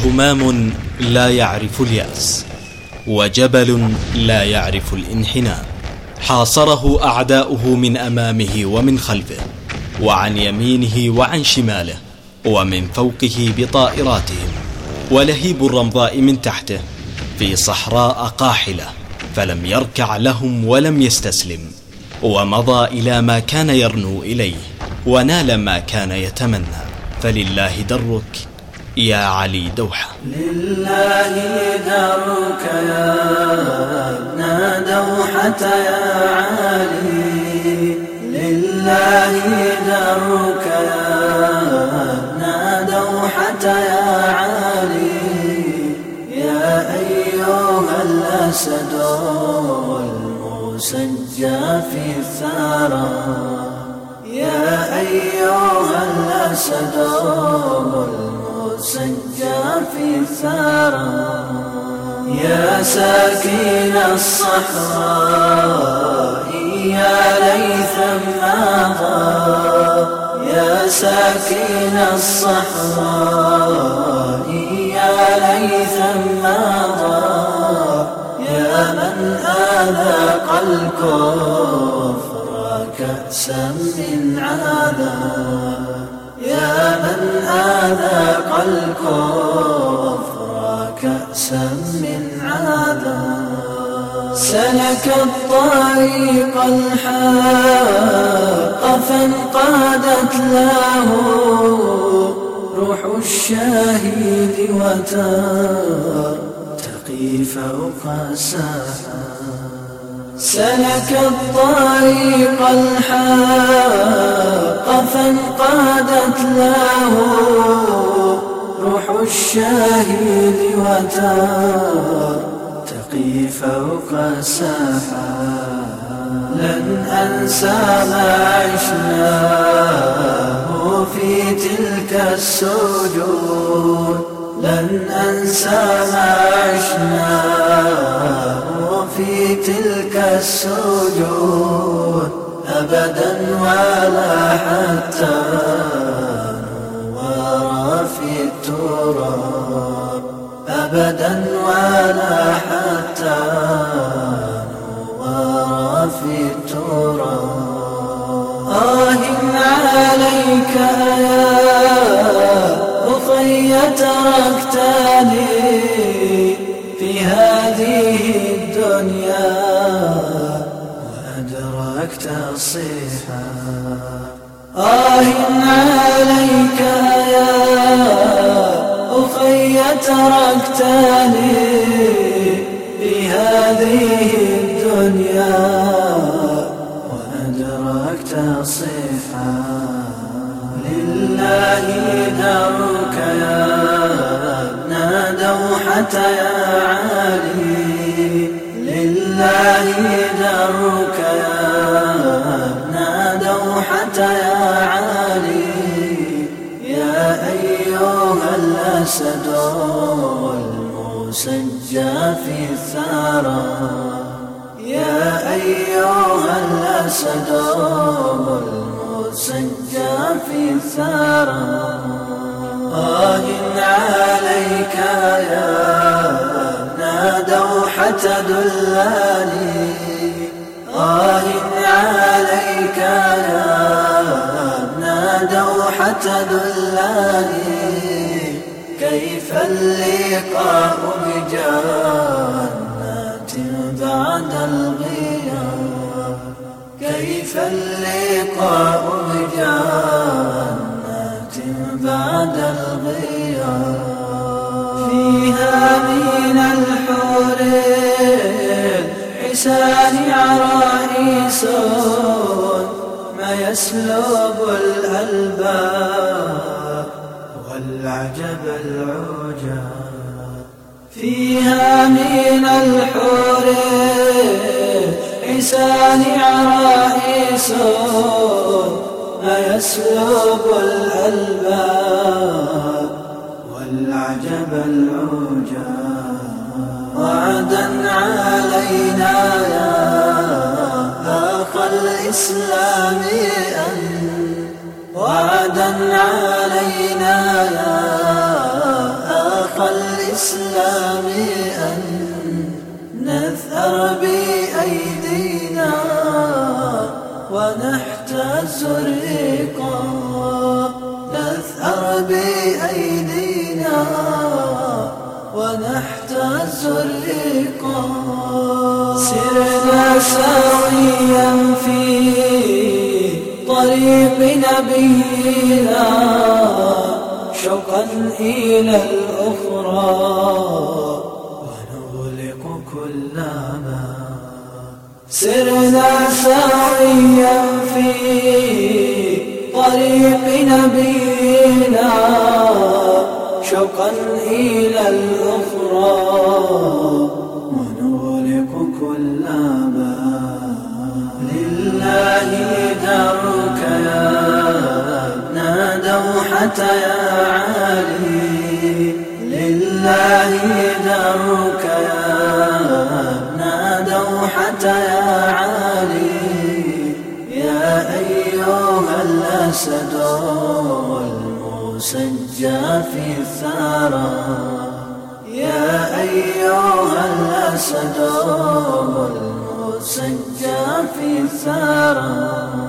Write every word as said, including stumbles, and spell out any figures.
همام لا يعرف اليأس، وجبل لا يعرف الانحناء. حاصره أعداؤه من أمامه ومن خلفه، وعن يمينه وعن شماله، ومن فوقه بطائراتهم، ولهيب الرمضاء من تحته في صحراء قاحلة، فلم يركع لهم ولم يستسلم، ومضى إلى ما كان يرنو إليه، ونال ما كان يتمنى. فلله درك يا علي دوحة. لله درك يا ابن دوحة يا علي، لله درك يا ابن دوحة يا علي، يا أيها الأسد المسجى في الثرى، يا أيها الأسد المسجى في الثرى، يا ساكن الصحراء يا ليثا ماضى، يا ساكن الصحراء يا ليثا ماضى، يا من آذاق الكفر كأسا من عذاب، يا من آذاق الكفر كأسا من عذاب، سلك الطريق الحق فانقادت له روح الشهيد وترتقي فوق السحاب، سلك الطريق الحق فانقادت له روح الشهيد وترتقي فوق السحاب، لن أنسى ما عشناه في تلك السجود، لن أنسى ما عشناه في تلك السجود أبدا، ولا حتى نورا في التراب، أبدا ولا حتى نورا في التراب. آه عليك يا أخي تركتني في هذه الدنيا وأدركت الصيحة، آه عليك يا أخي تركتني في هذه الدنيا وأدركت الصيحة، لله درك يا ابن دوحة يا علي، لله درك يا ابن دوحة يا علي، يا أيها الأسد المسجى في الثرى، يا أيها الأسد المسجى في الثرى، آه عليك يا ابن دوحة دلاني، آه عليك يا ابن دوحة دلاني، كيف اللقاء بجنة بعد الغياب، كيف اللقاء بجنة بعد الغياب، فيها من الحور الحسان عرائس ما يسلب الألباب والعجب العجاب، فيها من الحور الحسان عرائس ما يسلب الألباب والعجب العجاب، وعدا علينا يا أخ الإسلام أن، وعدا علينا يا أخ أخ الإسلام أن نثأر بأيدينا ونحتاز الرقا، نثأر بأيدينا ونحتاز الرقا. سرنا سويا في طريق نبينا شوقا إلى الأخرى ونغلق كل باب. سرنا سويا في طريق نبينا شوقا إلى الأخرى ونغلق كل باب. لله درك يا ابن دوحة يا علي، لله درك يا ابن دوحة يا علي. يا أيها الأسد المسجى في الثرى، يا أيها الأسد المسجى في الثرى.